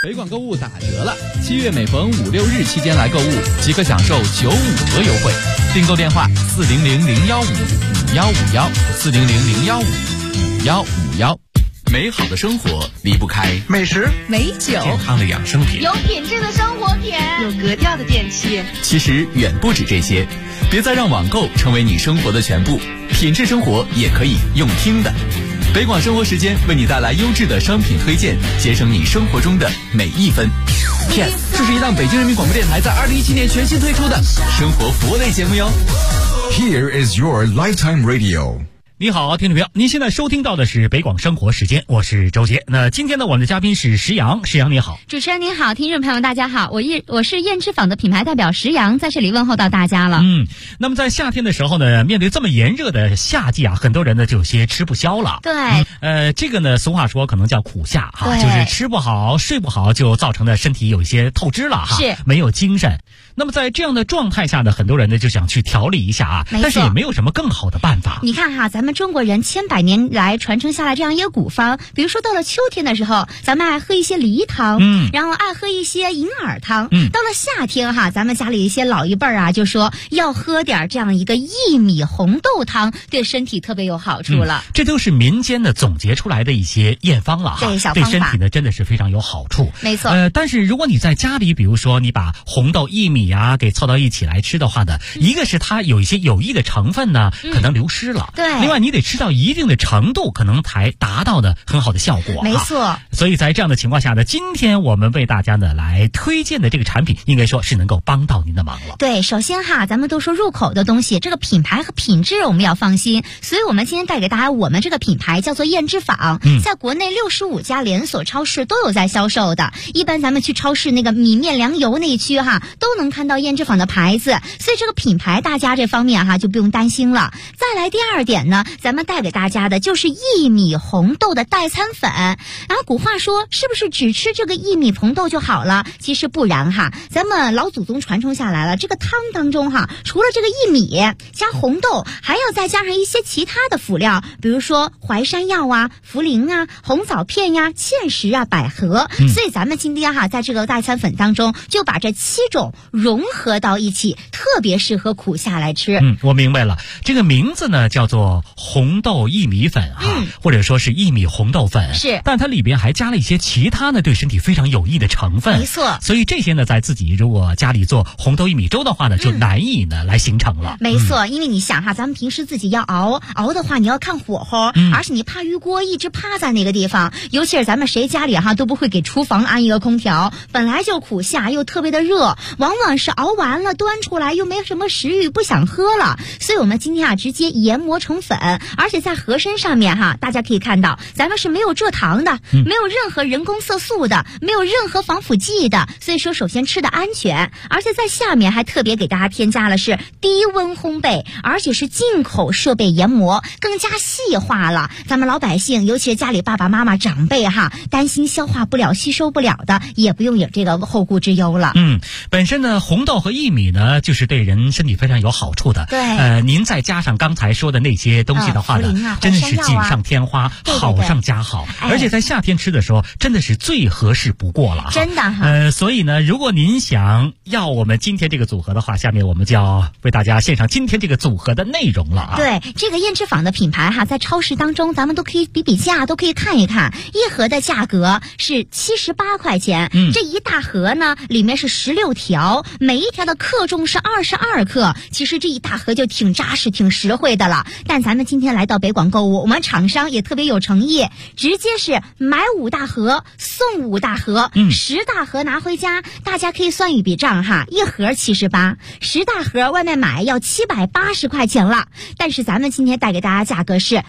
北广购物打折了，7月每逢5、6日期间来购物，即可享受95折优惠。订购电话400-015-5151，400-015-5151。美好的生活离不开美食、 美酒、 健康的养生品、 有品质的生活品、 有格调的电器。 其实远不止这些，别再让网购成为你生活的全部，品质生活也可以用听的。北广生活时间为你带来优质的商品推荐，节省你生活中的每一分。Yes， 这是一档北京人民广播电台在2017年全新推出的生活服务类节目哟。 Here is your lifetime radio。 你好，听众朋友，您现在收听到的是北广生活时间，我是周杰。那今天呢，我们的嘉宾是石阳，石阳你好。 主持人您好，听众朋友大家好，我是燕之坊的品牌代表石阳，在这里问候到大家了。 那么在夏天的时候呢，面对这么炎热的夏季啊，很多人呢就有些吃不消了。 对， 这个呢，俗话说可能叫苦夏哈，就是吃不好、睡不好，就造成的身体有一些透支了哈， 是没有精神。那么在这样的状态下呢，很多人呢就想去调理一下啊，但是也没有什么更好的办法。 你看哈，咱们中国人千百年来传承下来这样一个古方，比如说到了秋天的时候，咱们爱喝一些梨汤，然后爱喝一些银耳汤。到了夏天哈，咱们家里一些老一辈儿啊，就说要喝点这样一个薏米红豆汤，对身体特别有好处了。 这都是民间的总结出来的一些验方了哈， 对小方法， 对身体呢真的是非常有好处。 没错。 但是如果你在家里，比如说你把红豆、薏米啊给凑到一起来吃的话呢，一个是它有一些有益的成分呢，可能流失了。 对。 另外你得吃到一定的程度，可能才达到的很好的效果。 没错。 所以在这样的情况下呢，今天我们为大家呢来推荐的这个产品，应该说是能够帮到您的忙了。 对，首先哈，咱们都说入口的东西，这个品牌和品质我们要放心，所以我们今天带给大家我们这个品牌叫做燕之坊，在国内65家连锁超市都有在销售的。一般咱们去超市那个米面粮油那一区哈，都能看到燕之坊的牌子，所以这个品牌大家这方面哈就不用担心了。再来第二点呢，咱们带给大家的就是薏米红豆的代餐粉。然后古话说是不是只吃这个薏米红豆就好了？其实不然哈，咱们老祖宗传承下来了，这个汤当中哈，除了这个薏米加红豆，还要再加上一些其他的辅料，比如说淮山药啊、茯苓啊、红枣片呀、芡实啊、百合。所以咱们今天哈，在这个代餐粉当中就把这7种融合到一起，特别适合苦夏来吃。 我明白了，这个名字呢叫做红豆薏米粉或者说是薏米红豆粉， 是， 但它里边还加了一些其他的对身体非常有益的成分。 没错。 所以这些呢，在自己如果家里做红豆薏米粥的话呢，就难以呢来形成了。 没错，因为你想哈，咱们平时自己要熬的话，你要看火候，而且你怕鱼锅一直趴在那个地方，尤其是咱们谁家里哈都不会给厨房安一个空调，本来就苦夏又特别的热，往往是熬完了端出来又没什么食欲，不想喝了。所以我们今天啊直接研磨成粉，而且在盒身上面哈，大家可以看到咱们是没有蔗糖的，没有任何人工色素的，没有任何防腐剂的，所以说首先吃的安全，而且在下面还特别给大家添加了是低温烘焙，而且是进口设备研磨，更加细化了。咱们老百姓，尤其是家里爸爸妈妈长辈哈，担心消化不了、吸收不了的，也不用有这个后顾之忧了。 本身呢，红豆和薏米呢，就是对人身体非常有好处的。 对。 您再加上刚才说的那些东西的话呢，真的是锦上添花，好上加好。而且在夏天吃的时候，真的是最合适不过了。 真的哈。 所以呢，如果您想要我们今天这个组合的话，下面我们就要为大家献上今天这个组合的内容了啊。 对，这个燕之坊的品牌哈，在超市当中咱们都可以比价，都可以看一看。一盒的价格是78块钱，这一大盒呢里面是16条，每一条的克重是22克，其实这一大盒就挺扎实、挺实惠的了。但咱们今天来到北广购物，我们厂商也特别有诚意，直接是买5大盒送5大盒，10大盒拿回家。大家可以算一笔账哈，一盒78，10大盒外面买要780块钱了。但是咱们今天带给大家价格是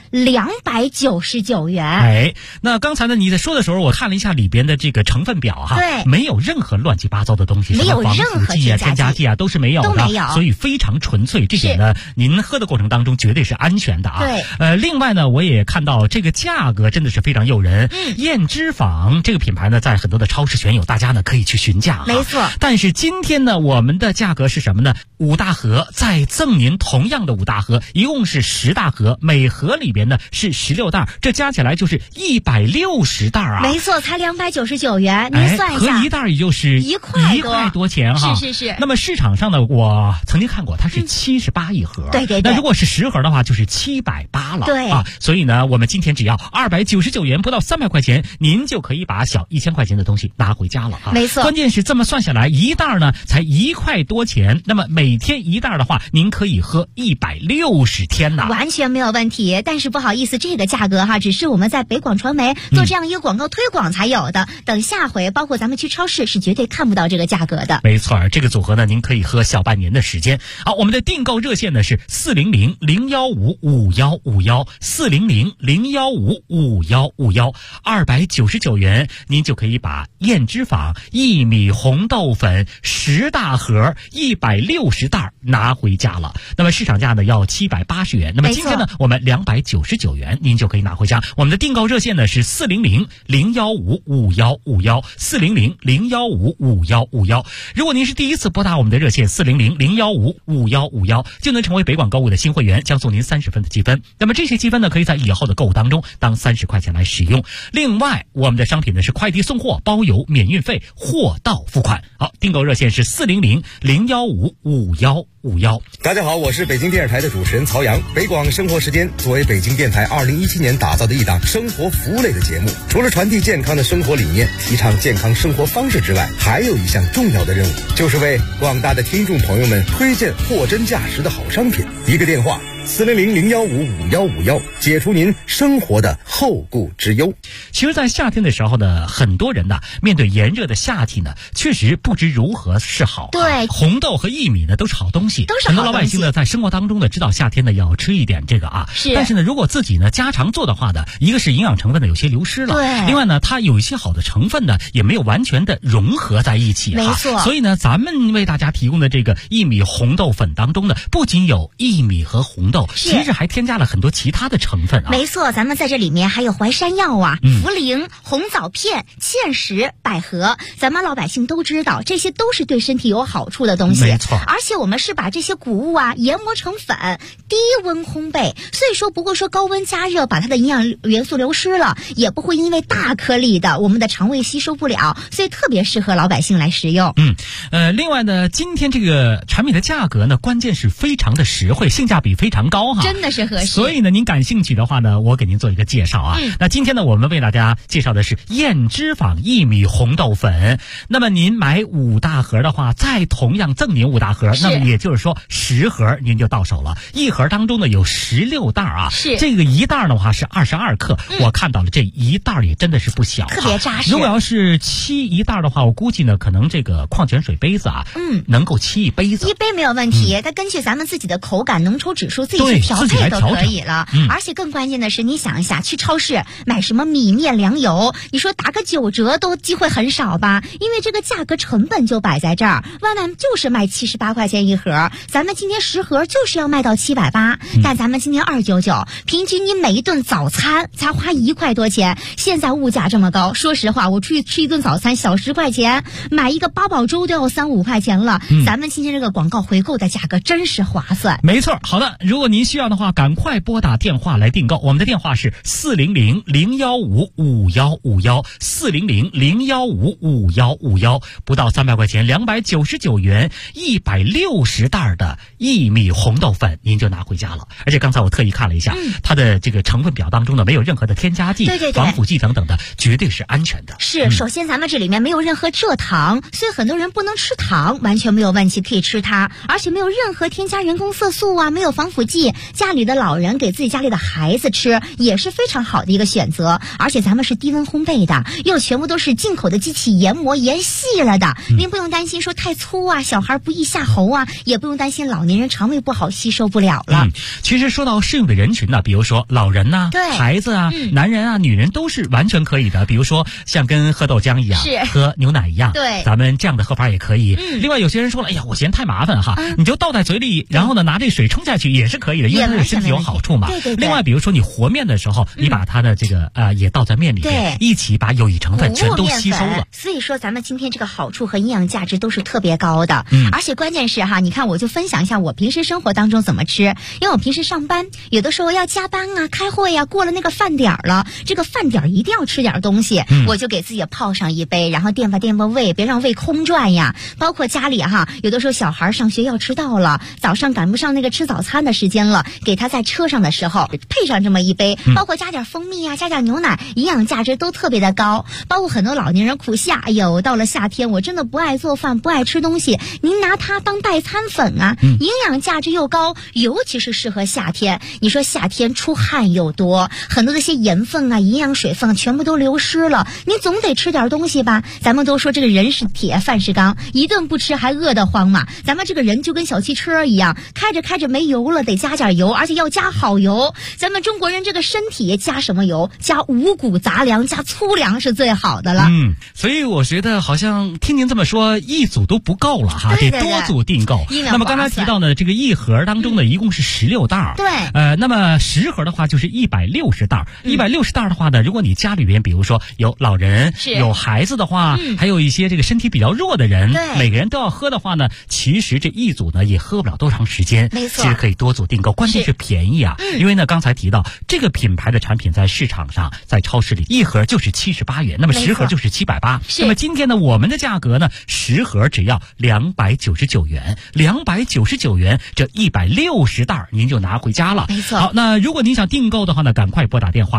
299元。 那刚才呢你在说的时候，我看了一下里边的这个成分表哈， 对， 没有任何乱七八糟的东西， 没有任何添加剂啊都是没有的， 都没有， 所以非常纯粹。这点呢，您喝的过程当中绝对是安全的。 的啊。 对。 另外呢，我也看到这个价格真的是非常诱人。燕之坊这个品牌呢，在很多的超市选有，大家呢可以去询价。 没错。 但是今天呢，我们的价格是什么呢？5大盒再赠您同样的5大盒，一共是10大盒，每盒里边呢是16袋，这加起来就是160袋啊。 没错，才299元，您算一下， 合一袋也就是1块多钱哈。 是。 那么市场上呢，我曾经看过，它是78一盒。 对。 那如果是10盒的话，就是780了。 对啊，所以呢，我们今天只要299元，不到300块钱，您就可以把小1000块钱的东西拿回家了啊。 没错。 关键是这么算下来，一袋呢才1块多钱，那么每天一袋的话，您可以喝160天呐， 完全没有问题。但是不好意思，这个价格哈，只是我们在北广传媒做这样一个广告推广才有的。等下回，包括咱们去超市是绝对看不到这个价格的。 没错，这个组合呢，您可以喝小半年的时间。好，我们的订购热线呢是400-015-5151，400-015-5151，299元，您就可以把燕之坊薏米红豆粉10大盒160袋拿回家了。那么市场价呢要780元，那么今天呢我们299元，您就可以拿回家。我们的订购热线呢是400-015-5151，400-015-5151。如果您是第一次拨打我们的热线400-015-5151，就能成为北广购物的新会员，将送您30分的积分。那么这些积分呢，可以在以后的购物当中当30块钱来使用。另外，我们的商品呢是快递送货，包邮免运费，货到付款。好，订购热线是400-015-5151。 大家好，我是北京电视台的主持人曹阳。北广生活时间作为北京电台2017年打造的一档生活服务类的节目，除了传递健康的生活理念，提倡健康生活方式之外，还有一项重要的任务，就是为广大的听众朋友们推荐货真价实的好商品。一个电话400-015-5151，解除您生活的后顾之忧。 其实在夏天的时候呢，很多人呢面对炎热的夏季呢，确实不知如何是好。 对， 红豆和薏米呢都是好东西， 都是好东西。 很多老百姓呢在生活当中呢知道夏天呢要吃一点这个啊， 是。 但是呢，如果自己呢家常做的话呢，一个是营养成分呢有些流失了， 对。 另外呢，它有一些好的成分呢也没有完全的融合在一起啊。 没错。 所以呢，咱们为大家提供的这个薏米红豆粉当中呢，不仅有薏米和红豆，其实还添加了很多其他的成分啊。 没错，咱们在这里面还有淮山药啊、茯苓、红枣片、芡实、百合，咱们老百姓都知道，这些都是对身体有好处的东西。 没错。 而且我们是把这些谷物啊研磨成粉，低温烘焙，所以说不会说高温加热把它的营养元素流失了，也不会因为大颗粒的我们的肠胃吸收不了，所以特别适合老百姓来食用。 另外呢，今天这个产品的价格呢，关键是非常的实惠，性价比非常高哈， 真的是合适。 所以呢，您感兴趣的话呢，我给您做一个介绍啊。那今天呢，我们为大家介绍的是燕之坊薏米红豆粉。那么您买5大盒的话，再同样赠您5大盒，那么也就是说10盒您就到手了。一盒当中呢有16袋啊， 是这个一袋的话是22克，我看到了这一袋也真的是不小， 特别扎实。 如果要是沏一袋的话，我估计呢，可能这个矿泉水杯子啊，能够沏一杯子， 一杯没有问题。它根据咱们自己的口感、浓稠指数自己去调配都可以了。而且更关键的是，你想一下，去超市买什么米面粮油，你说打个9折都机会很少吧？因为这个价格成本就摆在这儿，外面就是卖78块钱一盒，咱们今天10盒就是要卖到780，但咱们今天299，平均你每一顿早餐才花1块多钱。现在物价这么高，说实话，我出去吃一顿早餐小10块钱，买一个八宝粥都要3-5块钱了。咱们今天这个广告回购的价格真是划算。 没错。好的，如果您需要的话，赶快拨打电话来订购。我们的电话是400-015-5151，400-015-5151，不到300块钱，299元，160袋的薏米红豆粉，您就拿回家了。而且刚才我特意看了一下，它的这个成分表当中呢，没有任何的添加剂、防腐剂等等的，绝对是安全的。 是，首先咱们这里面没有任何蔗糖，所以很多人不能吃糖，完全没有问题，可以吃它。而且没有任何添加人工色素啊，没有防腐剂，家里的老人给自己家里的孩子吃也是非常好的一个选择。而且咱们是低温烘焙的，又全部都是进口的机器研磨研细了的，您不用担心说太粗啊，小孩不易下喉啊，也不用担心老年人肠胃不好吸收不了了。 其实说到适用的人群呢，比如说老人呐、孩子啊、男人啊、女人都是完全可以的。比如说像跟喝豆浆一样，喝牛奶一样， 对， 咱们这样的喝法也可以。另外有些人说了，哎呀，我嫌太麻烦哈，你就倒在嘴里，然后呢拿这水冲下去也是是可以的，因为它对身体有好处嘛。 对。 另外，比如说你和面的时候，你把它的这个也倒在面里面，一起把有益成分全都吸收了。 所以说，咱们今天这个好处和营养价值都是特别高的。而且关键是哈，你看我就分享一下我平时生活当中怎么吃，因为我平时上班有的时候要加班啊、开会呀，过了那个饭点了，这个饭点一定要吃点东西，我就给自己泡上一杯，然后垫吧胃，别让胃空转呀。包括家里哈，有的时候小孩上学要迟到了，早上赶不上那个吃早餐的时间了，给他在车上的时候配上这么一杯，包括加点蜂蜜啊，加点牛奶，营养价值都特别的高。包括很多老年人苦夏，哎呦，到了夏天我真的不爱做饭，不爱吃东西，您拿它当代餐粉啊，营养价值又高，尤其是适合夏天。你说夏天出汗又多，很多这些盐分啊、营养水分全部都流失了，你总得吃点东西吧。咱们都说这个人是铁，饭是钢，一顿不吃还饿得慌嘛。咱们这个人就跟小汽车一样，开着没油了，得加点油，而且要加好油。咱们中国人这个身体加什么油？加五谷杂粮，加粗粮是最好的了。 所以我觉得好像听您这么说，一组都不够了哈，得多组订购。那么刚才提到呢，这个一盒当中呢，一共是16袋。 对。 那么10盒的话就是160袋。160袋的话呢，如果你家里边比如说有老人、有孩子的话，还有一些这个身体比较弱的人，每个人都要喝的话呢，其实这一组呢也喝不了多长时间。 没错。 其实可以多组订购，关键是便宜啊。因为呢，刚才提到这个品牌的产品在市场上，在超市里一盒就是78元，那么10盒就是780。那么今天呢，我们的价格呢，10盒只要299元，299元，这160袋您就拿回家了。 没错。 好，那如果您想订购的话呢，赶快拨打电话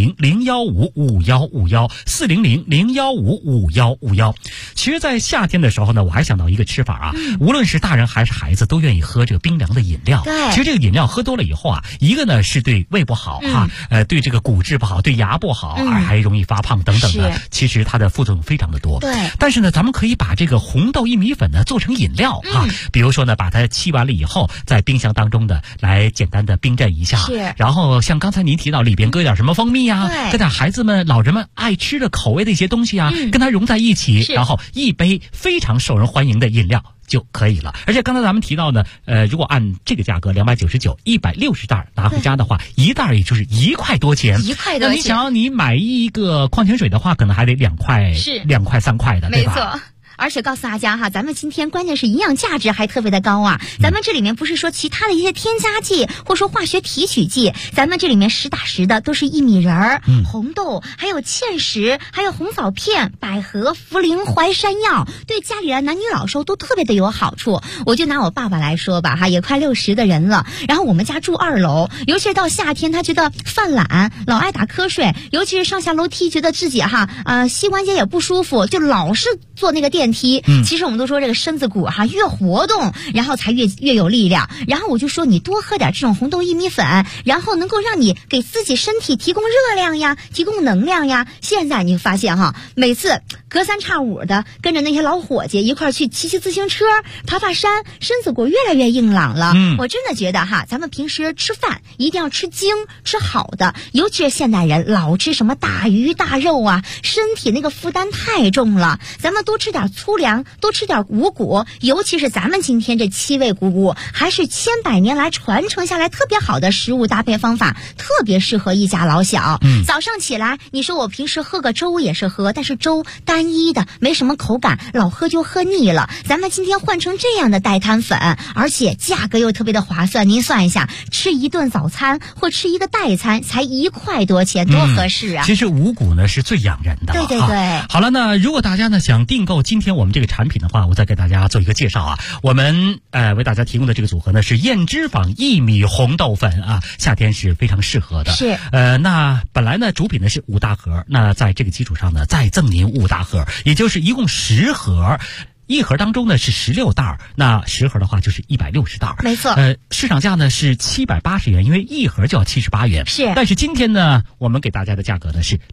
400-015-5151，400-015-5151。其实，在夏天的时候呢，我还想到一个吃法啊，无论是大人还是孩子都愿意喝这个冰凉的饮料。 对。 其实这个饮料喝多了以后啊，一个呢是对胃不好哈，对这个骨质不好，对牙不好，还容易发胖等等的。其实它的副作用非常的多。 对。 但是呢，咱们可以把这个红豆薏米粉呢做成饮料啊，比如说呢，把它沏完了以后，在冰箱当中的来简单的冰镇一下。然后像刚才您提到里边搁点什么蜂蜜啊，搁点孩子们、老人们爱吃的口味的一些东西啊，跟它融在一起，然后一杯非常受人欢迎的饮料就可以了。而且刚才咱们提到呢，如果按这个价格299，160袋拿回家的话，一袋也就是1块多钱。 1块多钱。 那你想要你买一个矿泉水的话，可能还得2块，2块3块的，对吧？ 没错。而且告诉大家哈，咱们今天关键是营养价值还特别的高啊。咱们这里面不是说其他的一些添加剂或者说化学提取剂，咱们这里面实打实的都是薏米仁儿、红豆，还有芡实，还有红枣片、百合、茯苓、淮山药，对家里的男女老少都特别的有好处。我就拿我爸爸来说吧哈，也快60的人了，然后我们家住2楼，尤其是到夏天他觉得犯懒，老爱打瞌睡，尤其是上下楼梯觉得自己膝关节也不舒服，就老是坐那个电梯。其实我们都说这个身子骨越活动，然后才越有力量。然后我就说你多喝点这种红豆薏米粉，然后能够让你给自己身体提供热量呀，提供能量呀。现在你发现每次隔3差5的跟着那些老伙计一块去骑自行车、爬山，身子骨越来越硬朗了。我真的觉得咱们平时吃饭一定要吃精、吃好的，尤其是现代人老吃什么大鱼大肉啊，身体那个负担太重了。咱们多吃点粗粮，多吃点五谷，尤其是咱们今天这7味谷物，还是千百年来传承下来特别好的食物搭配方法，特别适合一家老小。早上起来，你说我平时喝个粥也是喝，但是粥单一的没什么口感，老喝就喝腻了。咱们今天换成这样的代餐粉，而且价格又特别的划算。您算一下，吃一顿早餐或吃一个代餐才1块多钱，多合适啊！ 其实五谷呢是最养人的。 对。 好了，那如果大家呢想订购今天我们这个产品的话，我再给大家做一个介绍啊。我们为大家提供的这个组合呢是燕脂坊薏米红豆粉啊，夏天是非常适合的。 是那本来呢主品呢是5大盒，那在这个基础上呢再赠您5大盒，也就是一共10盒。一盒当中呢是16袋，那10盒的话就是160袋。 没错。 市场价呢是780元，因为一盒就要78元。 是。 但是今天呢，我们给大家的价格呢是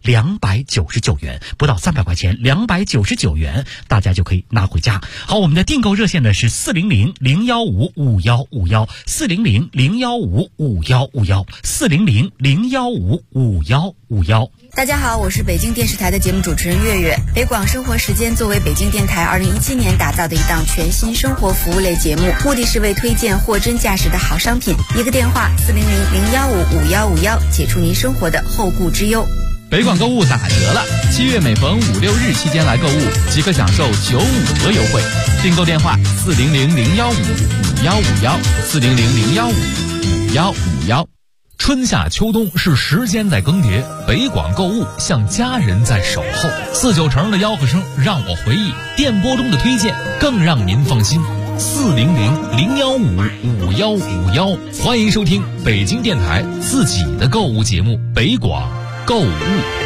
299元，不到300块钱，299元，大家就可以拿回家。好，我们的订购热线呢是400-015-5151，400-015-5151，400-015-5151。 大家好，我是北京电视台的节目主持人月月。北广生活时间作为北京电台2017年天打造的一档全新生活服务类节目，目的是为推荐货真价实的好商品。一个电话400-015-5151，解除您生活的后顾之忧。 北广购物打折了，7月每逢5、6日期间来购物，即可享受95折优惠。订购电话400-015-5151，400-015-5151。春夏秋冬是时间在更迭，北广购物像家人在守候。49成的吆喝声让我回忆，电波中的推荐更让您放心。400-015-5151，欢迎收听北京电台自己的购物节目北广购物。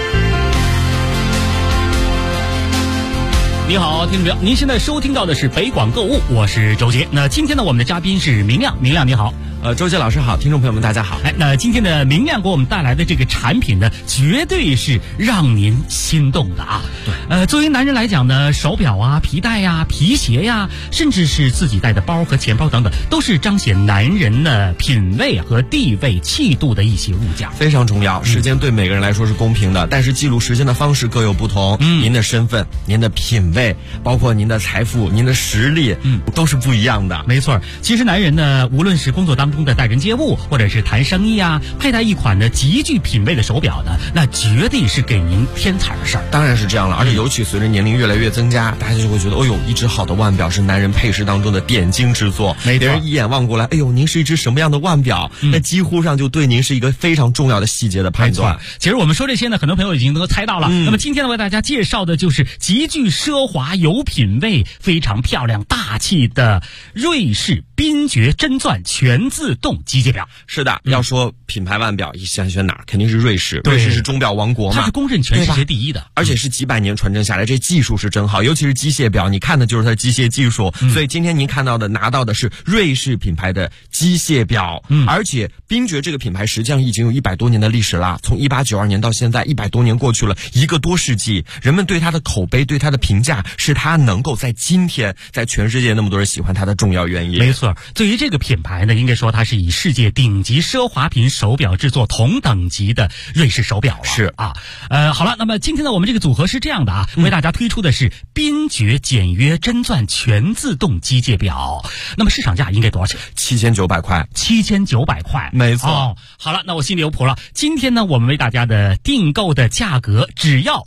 你好，听众朋友，您现在收听到的是北广购物，我是周杰。那今天呢，我们的嘉宾是明亮，明亮你好。 周杰老师好，听众朋友们大家好。 那今天的明亮给我们带来的这个产品呢，绝对是让您心动的啊。对，作为男人来讲呢，手表啊、皮带呀、皮鞋呀，甚至是自己带的包和钱包等等，都是彰显男人的品味和地位、气度的一些物件， 非常重要。时间对每个人来说是公平的，但是记录时间的方式各有不同。您的身份、您的品味，包括您的财富、您的实力，都是不一样的。 没错，其实男人呢，无论是工作当中的待人接物，或者是谈生意啊，佩戴一款呢极具品味的手表呢，那绝对是给您添彩的事儿。 当然是这样了，而且尤其随着年龄越来越增加，大家就会觉得，哦呦，一只好的腕表是男人配饰当中的点睛之作。别人一眼望过来，哎呦，您是一只什么样的腕表？那几乎上就对您是一个非常重要的细节的判断。 其实我们说这些呢，很多朋友已经都猜到了。那么今天呢，为大家介绍的就是极具奢华、有品味、非常漂亮、大气的瑞士宾爵真钻全自动机械表。 是的，要说品牌腕表，选哪儿？肯定是瑞士。瑞士是钟表王国嘛， 它是公认全世界第一的， 而且是几百年传承下来，这技术是真好。尤其是机械表，你看的就是它的机械技术。所以今天您看到的、拿到的是瑞士品牌的机械表。而且宾爵这个品牌实际上已经有100多年的历史了，从1892年到现在100多年过去了，1个多世纪，人们对它的口碑、对它的评价，是它能够在今天在全世界那么多人喜欢它的重要原因。 没错，对于这个品牌呢，应该说它是以世界顶级奢华品手表制作同等级的瑞士手表了。 是啊，好了，那么今天呢，我们这个组合是这样的啊，为大家推出的是宾爵简约真钻全自动机械表。那么市场价应该多少钱 ？7900块。 7900块， 没错。 好了，那我心里有谱了。今天呢，我们为大家的订购的价格只要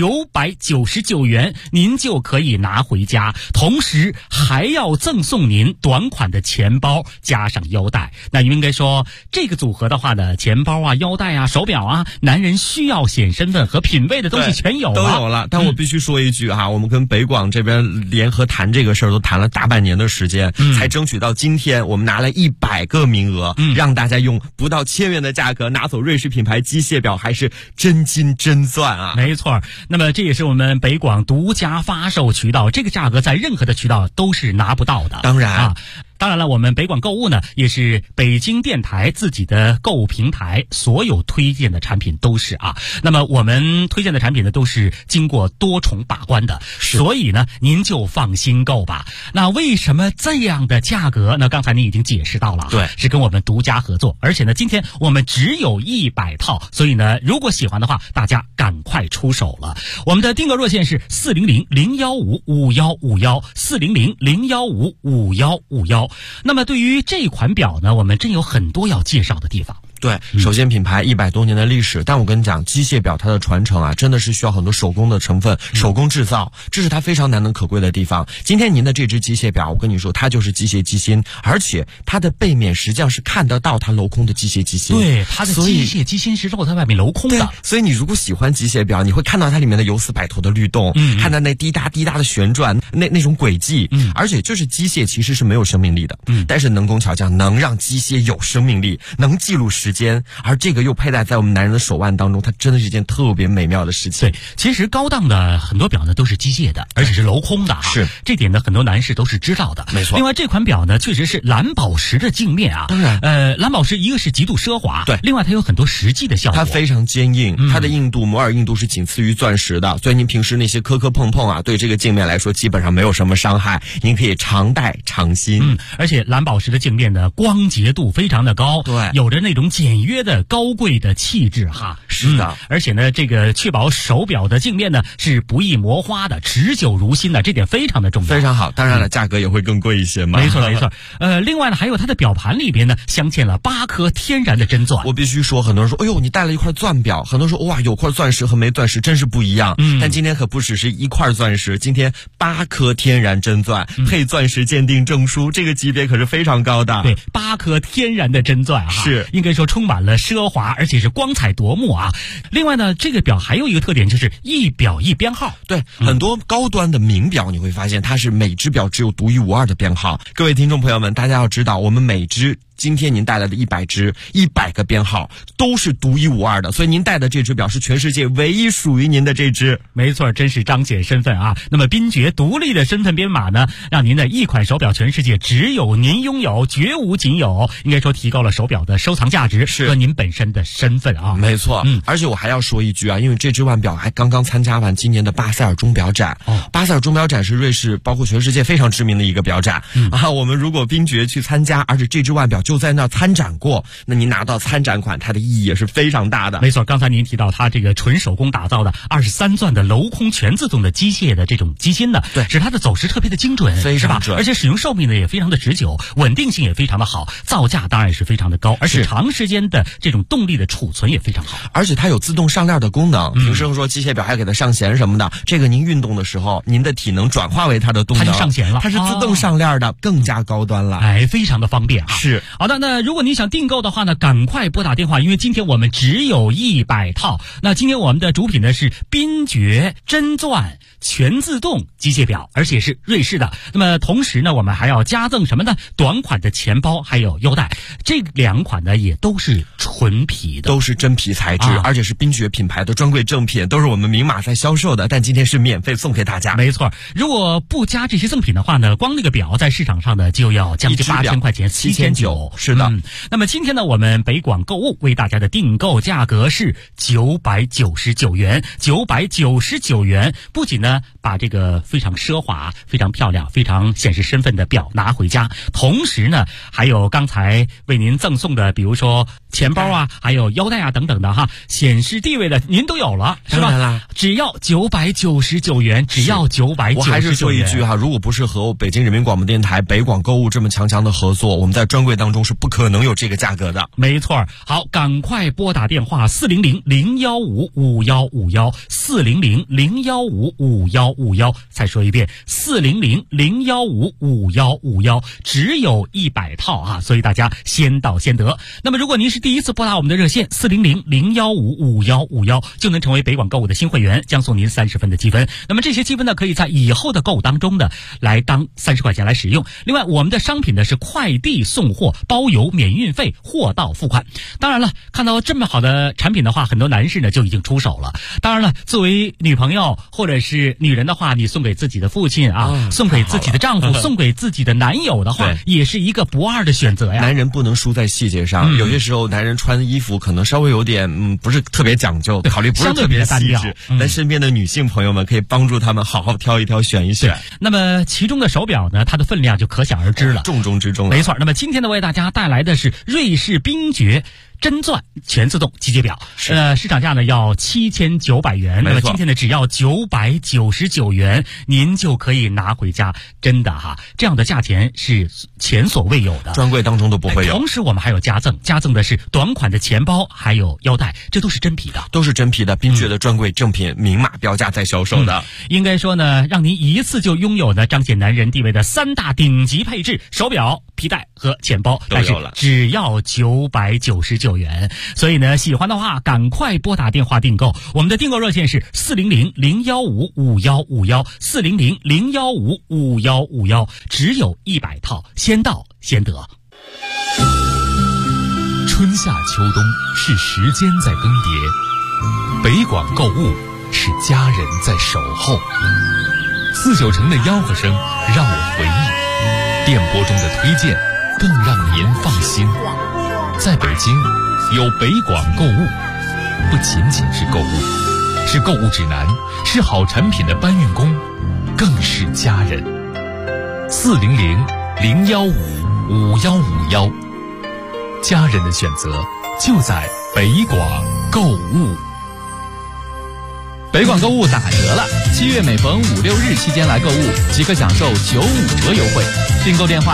999元，您就可以拿回家，同时还要赠送您短款的钱包加上腰带。那应该说这个组合的话呢，钱包啊、腰带啊、手表啊，男人需要显身份和品味的东西全有了， 都有了。但我必须说一句哈，我们跟北广这边联合谈这个事儿，都谈了大半年的时间，才争取到今天我们拿了100个名额，让大家用不到1000元的价格拿走瑞士品牌机械表，还是真金真钻啊！ 没错。那么这也是我们北广独家发售渠道，这个价格在任何的渠道都是拿不到的。 当然当然了，我们北广购物呢，也是北京电台自己的购物平台，所有推荐的产品都是啊。那么我们推荐的产品呢，都是经过多重把关的，所以呢，您就放心购吧。那为什么这样的价格呢？刚才您已经解释到了， 对， 是跟我们独家合作，而且呢，今天我们只有100套，所以呢，如果喜欢的话，大家赶快出手了。我们的订购热线是400-015-5151，400-015-5151。那么对于这款表呢，我们真有很多要介绍的地方。 对，首先品牌100多年的历史，但我跟你讲，机械表它的传承啊，真的是需要很多手工的成分，手工制造，这是它非常难能可贵的地方。今天您的这只机械表，我跟你说，它就是机械机芯，而且它的背面实际上是看得到它镂空的机械机芯。 对，它的机械机芯是露在外面镂空的。 所以你如果喜欢机械表，你会看到它里面的游丝摆脱的律动，看到那滴答滴答的旋转，那种轨迹，而且就是机械其实是没有生命力的，但是能工巧匠能让机械有生命力，能记录时间，而这个又佩戴在我们男人的手腕当中，它真的是一件特别美妙的事情。 对，其实高档的很多表呢都是机械的，而且是镂空的啊， 是这点呢很多男士都是知道的。 没错。 另外这款表呢确实是蓝宝石的镜面啊， 当然， 蓝宝石一个是极度奢华， 对， 另外它有很多实际的效果， 它非常坚硬，它的硬度摩尔硬度是仅次于钻石的，所以您平时那些磕磕碰碰啊，对这个镜面来说基本上没有什么伤害，您可以常戴常新。 而且蓝宝石的镜面呢光洁度非常的高， 对， 有着那种简约的高贵的气质哈。 是的， 而且呢，这个确保手表的镜面呢是不易磨花的，持久如新的，这点非常的重要。 非常好，当然了，价格也会更贵一些嘛。 没错没错。另外呢，还有它的表盘里边呢镶嵌了8颗天然的真钻。 我必须说，很多人说，哎呦，你戴了一块钻表，很多人说，哇，有块钻石和没钻石真是不一样。但今天可不只是一块钻石，今天8颗天然真钻，配钻石鉴定证书，这个级别可是非常高的。 对，8颗天然的真钻啊， 是应该说充满了奢华，而且是光彩夺目啊。另外呢，这个表还有一个特点，就是一表一编号。 对，很多高端的名表你会发现，它是每只表只有独一无二的编号。各位听众朋友们，大家要知道，我们每只今天您带来的100只100个编号都是独一无二的，所以您戴的这只表是全世界唯一属于您的这只。 没错，真是彰显身份啊。那么宾爵独立的身份编码呢，让您的一款手表全世界只有您拥有，绝无仅有，应该说提高了手表的收藏价值和您本身的身份啊。 没错，而且我还要说一句啊，因为这只腕表还刚刚参加完今年的巴塞尔钟表展。巴塞尔钟表展是瑞士包括全世界非常知名的一个表展。我们如果宾爵去参加，而且这只腕表就在那参展过，那您拿到参展款，它的意义也是非常大的。 没错，刚才您提到它这个纯手工打造的23钻的镂空全自动的机械的这种机芯呢， 对， 使它的走时特别的精准， 非常准， 而且使用寿命呢也非常的持久，稳定性也非常的好，造价当然也是非常的高，而且长时间的这种动力的储存也非常好， 而且它有自动上链的功能。平时说机械表还给它上弦什么的，这个您运动的时候，您的体能转化为它的动能， 它就上弦了， 它是自动上链的，更加高端了。 非常的方便啊。 是。 好的，那如果您想订购的话呢，赶快拨打电话，因为今天我们只有100套。那今天我们的主品呢是宾爵真钻全自动机械表，而且是瑞士的。那么同时呢，我们还要加赠什么呢？短款的钱包还有腰带，这2款呢也都是纯皮的， 都是真皮材质，而且是宾爵品牌的专柜正品，都是我们明码在销售的，但今天是免费送给大家。 没错，如果不加这些赠品的话呢，光那个表在市场上呢就要将近8000块钱，7900。 是的。 那么今天呢，我们北广购物为大家的订购价格是999元，999元。不仅呢把这个非常奢华、非常漂亮、非常显示身份的表拿回家，同时呢还有刚才为您赠送的，比如说钱包啊，还有腰带啊等等的哈，显示地位的您都有了，是吧？只要999元，只要999元。 我还是说一句哈，如果不是和北京人民广播电台北广购物这么强的合作，我们在专柜当中是不可能有这个价格的。 没错，好，赶快拨打电话400-015-5151，400-015-5151，再说一遍，400-015-5151，只有100套啊，所以大家先到先得。那么如果您是第一次拨打我们的热线400-015-5151，就能成为北广购物的新会员，将送您30分的积分。那么这些积分呢，可以在以后的购物当中呢，来当30块钱来使用。另外，我们的商品呢是快递送货，包邮免运费，货到付款。当然了，看到这么好的产品的话，很多男士呢就已经出手了。当然了，作为女朋友或者是女人的话，你送给自己的父亲啊，送给自己的丈夫，送给自己的男友的话，也是一个不二的选择呀。 男人不能输在细节上，有些时候男人穿衣服可能稍微有点不是特别讲究，考虑不是特别细致，但身边的女性朋友们可以帮助他们好好挑一挑，选一选。 那么其中的手表呢，它的分量就可想而知了， 重中之重了。 没错。那么今天呢，为大家带来的是瑞士宾爵真钻全自动机械表，市场价呢要7900元，那么今天呢只要999元，您就可以拿回家。真的哈，这样的价钱是前所未有的， 专柜当中都不会有。 同时我们还有加赠的是短款的钱包还有腰带，这都是真皮的， 宾爵的专柜正品，明码标价在销售的。 应该说呢，让您一次就拥有呢彰显男人地位的3大顶级配置：手表、皮带和钱包， 都有了， 只要999元。所以呢，喜欢的话赶快拨打电话订购。我们的订购热线是400-015-5151，400-015-5151，只有100套，先到先得。 春夏秋冬是时间在更迭，北广购物是家人在守候。49城的吆喝声让我回忆，电波中的推荐更让您放心。在北京有北广购物，不仅仅是购物，是购物指南，是好产品的搬运工，更是家人。400-015-5151，家人的选择就在北广购物。北广购物打折了，7月每逢5、6日期间来购物，即可享受95折优惠。订购电话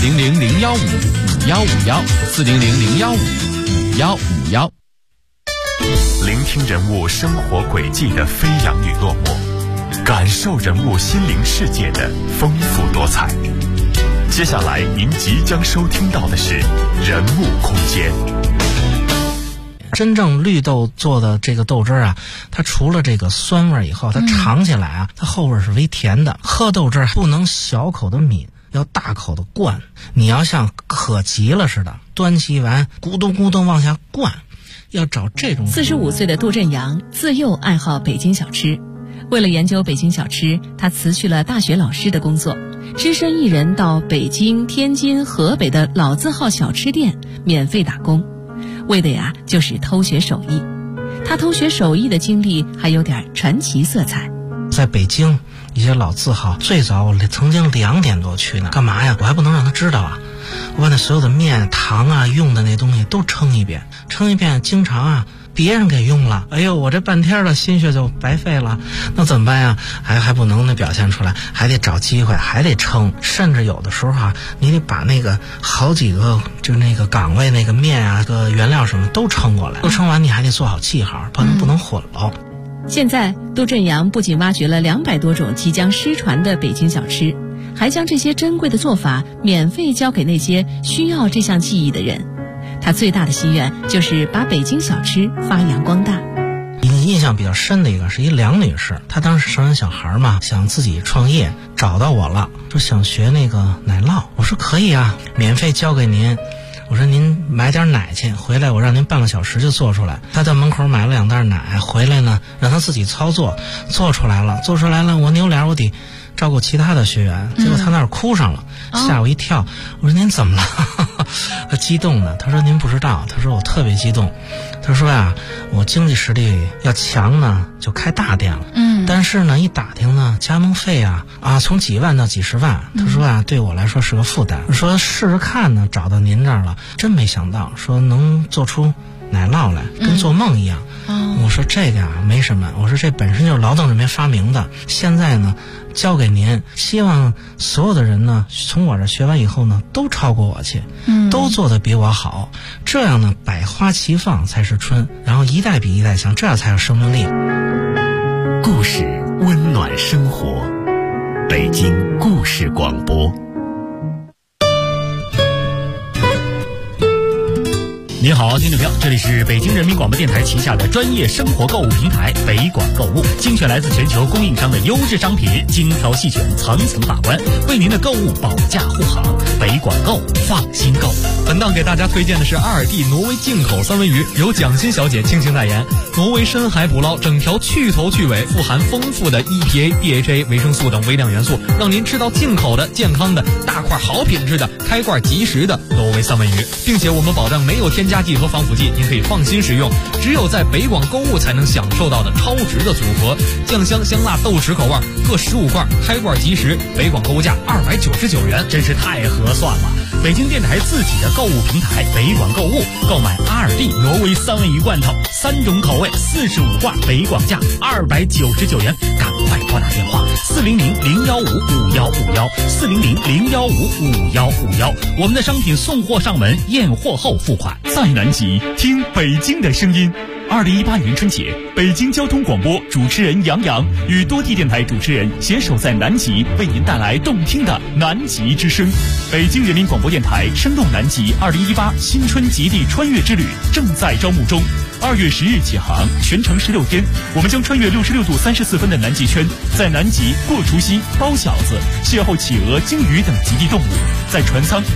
400-015-5151，400-015-5151。 聆听人物生活轨迹的飞扬与落寞，感受人物心灵世界的丰富多彩。接下来您即将收听到的是人物空间。 真正绿豆做的这个豆汁啊，它除了这个酸味以后，它尝起来啊，它后味是微甜的。喝豆汁不能小口的抿，要大口的灌。你要像渴急了似的，端起碗咕咚咕咚往下灌，要找这种。 45岁的杜振阳自幼爱好北京小吃，为了研究北京小吃，他辞去了大学老师的工作，只身一人到北京、天津、河北的老字号小吃店免费打工。为的呀，就是偷学手艺。他偷学手艺的经历还有点传奇色彩。 在北京一些老字号，最早我曾经2点多去呢，干嘛呀？我还不能让他知道啊！我把那所有的面、糖啊、用的那东西都称一遍，经常啊别人给用了，哎呦，我这半天的心血就白费了，那怎么办呀？还不能表现出来，还得找机会，还得称，甚至有的时候啊，你得把那个好几个就那个岗位那个面啊、个原料什么都称过来，都称完你还得做好记号，不能混了。 现在杜振阳不仅挖掘了200多种即将失传的北京小吃，还将这些珍贵的做法免费交给那些需要这项技艺的人。他最大的心愿就是把北京小吃发扬光大。 印象比较深的一个是一梁女士，她当时生完小孩嘛，想自己创业，找到我了，说想学那个奶酪。我说可以啊，免费教给您。我说您买点奶去，回来我让您半个小时就做出来。他在门口买了2袋奶，回来呢让他自己操作，做出来了，我扭脸我得照顾其他的学员，结果他那儿哭上了，吓我一跳。我说您怎么了？他激动呢。他说您不知道，他说我特别激动。他说呀，我经济实力要强呢，就开大店了。但是呢，一打听呢，加盟费啊从几万到几十万。他说啊，对我来说是个负担。说试试看呢，找到您这儿了，真没想到，说能做出奶酪来，跟做梦一样。我说这个啊没什么，我说这本身就是劳动人民发明的，现在呢交给您，希望所有的人呢从我这学完以后呢都超过我去，都做得比我好，这样呢百花齐放才是春，然后一代比一代强，这样才有生命力。 故事温暖生活，北京故事广播。 您好，听众朋友，这里是北京人民广播电台旗下的专业生活购物平台北广购物，精选来自全球供应商的优质商品，精挑细选，层层把关，为您的购物保驾护航。北广购，放心购。 本档给大家推荐的是阿尔蒂挪威进口三文鱼，由蒋欣小姐倾情代言。挪威深海捕捞，整条去头去尾，富含丰富的 EPA、DHA、维生素等微量元素，让您吃到进口的、健康的、大块好品质的、开罐即食的挪威三文鱼，并且我们保证没有添加剂和防腐剂，您可以放心食用。只有在北广购物才能享受到的超值的组合，酱香香辣豆豉口味各15罐，开罐即食，北广购物价299元， 真是太合算了。北京电台自己的购物平台北广购物，购买阿尔蒂挪威三文鱼罐头，3种口味，45罐，北广价299元，赶快拨打电话400-015-5151，400-015-5151，我们的商品送货上门，验货后付款。 在南极听北京的声音。2018年春节，北京交通广播主持人杨洋与多地电台主持人携手在南极，为您带来动听的南极之声。北京人民广播电台声动南极2018新春极地穿越之旅正在招募中，2月10日起航，全程16天，我们将穿越66度34分的南极圈，在南极过除夕、包饺子，邂逅企鹅、鲸鱼等极地动物，在船舱